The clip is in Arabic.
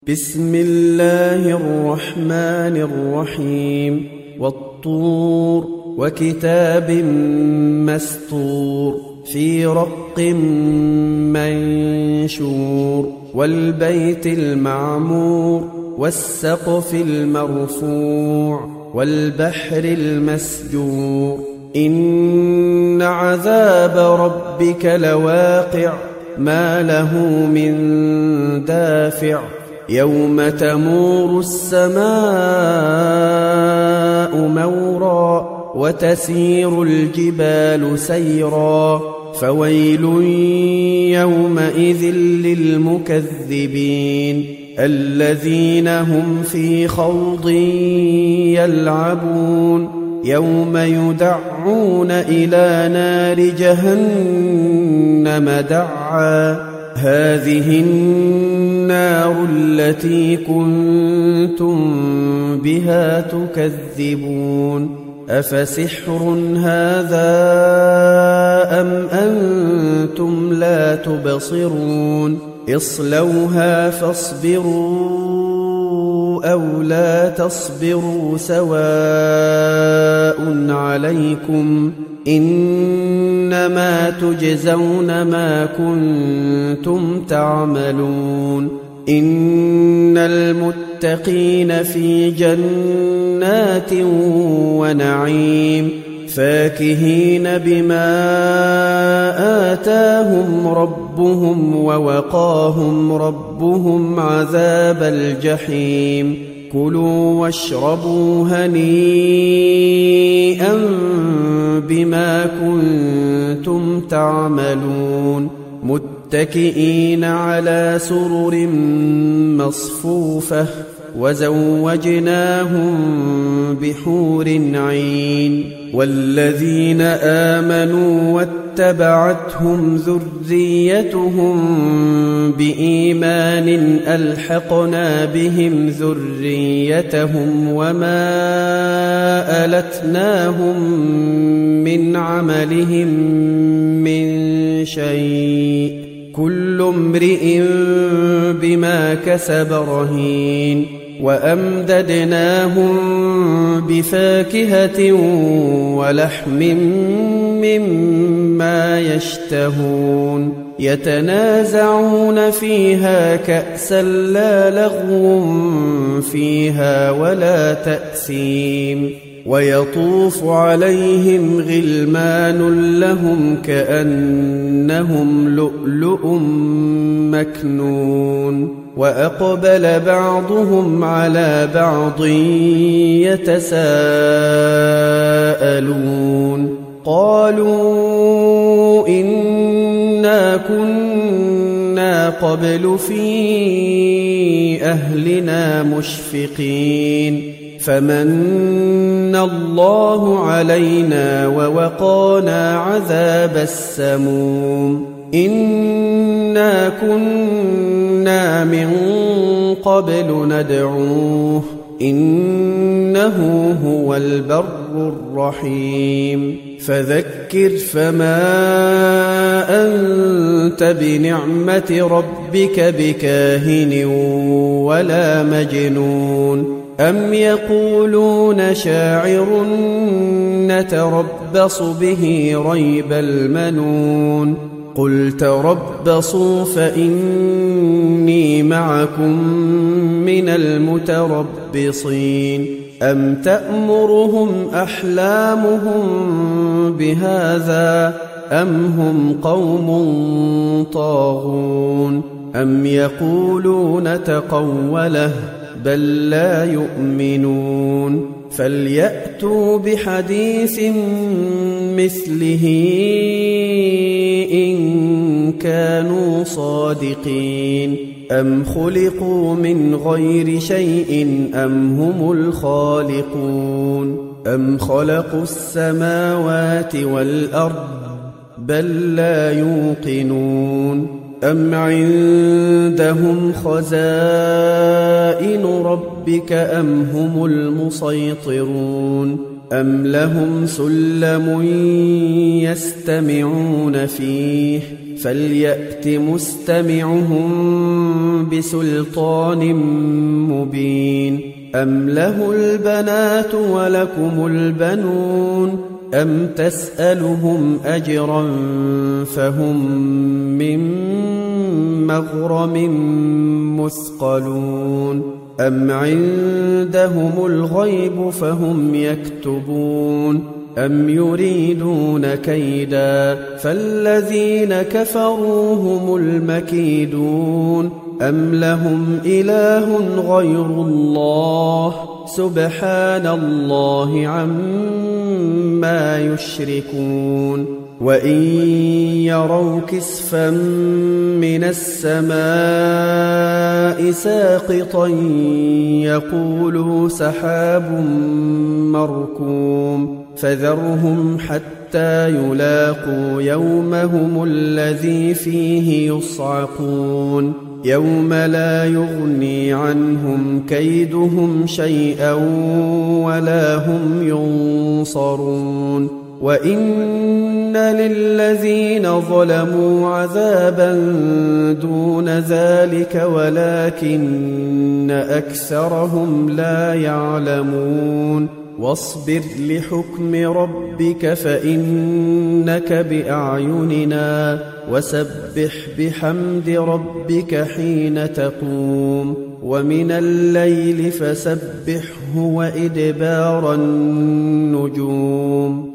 بسم الله الرحمن الرحيم والطور وكتاب مسطور في رق منشور والبيت المعمور والسقف المرفوع والبحر المسجور إن عذاب ربك لواقع ما له من دافع يوم تمور السماء مورا وتسير الجبال سيرا فويل يومئذ للمكذبين الذين هم في خوض يلعبون يوم يدعون إلى نار جهنم دعا هذه النار التي كنتم بها تكذبون أفسحر هذا أم أنتم لا تبصرون اصلوها فاصبروا أو لا تصبروا سواء عليكم إنما تجزون ما كنتم تعملون إن المتقين في جنات ونعيم فاكهين بما آتاهم ربهم ووقاهم ربهم عذاب الجحيم كلوا واشربوا هنيئا بما كنتم تعملون متكئين على سرر مصفوفة وزوجناهم بحور عين والذين آمنوا واتبعتهم ذريتهم بإيمان ألحقنا بهم ذريتهم وما ألتناهم من عملهم من شيء كل امرئ بما كسب رهين وأمددناهم بفاكهة ولحم مما يشتهون يتنازعون فيها كأسا لا لغو فيها ولا تأثيم ويطوف عليهم غلمان لهم كأنهم لؤلؤ مكنون وأقبل بعضهم على بعض يتساءلون قالوا إنا كنا قبل في أهلنا مشفقين فمن الله علينا ووقانا عذاب السموم إنا كنا من قبل ندعوه إنه هو البر الرحيم فذكر فما أنت بنعمة ربك بكاهن ولا مجنون أم يقولون شاعر نتربص به ريب المنون قل تربصوا فإني معكم من المتربصين أم تأمرهم أحلامهم بهذا أم هم قوم طاغون أم يقولون تقوله بل لا يؤمنون فليأتوا بحديث مثله إن كانوا صادقين أم خلقوا من غير شيء أم هم الخالقون أم خلقوا السماوات والأرض بل لا يوقنون أم عندهم خزائن ربك أم هم المسيطرون أم لهم سلم يستمعون فيه فليأت مستمعهم بسلطان مبين أم له البنات ولكم البنون أم تسألهم أجرا فهم من مغرم مثقلون أم عندهم الغيب فهم يكتبون أم يريدون كيدا فالذين كفروا هم المكيدون أم لهم إله غير الله سبحان الله عما يشركون وإن يروا كسفا من السماء ساقطا يقولوا سحاب مركوم فذرهم حتى يلاقوا يومهم الذي فيه يصعقون يوم لا يغني عنهم كيدهم شيئا ولا هم ينصرون وإن للذين ظلموا عذابا دون ذلك ولكن أكثرهم لا يعلمون واصبر لحكم ربك فإنك بأعيننا وسبح بحمد ربك حين تقوم ومن الليل فسبحه وإدبار النجوم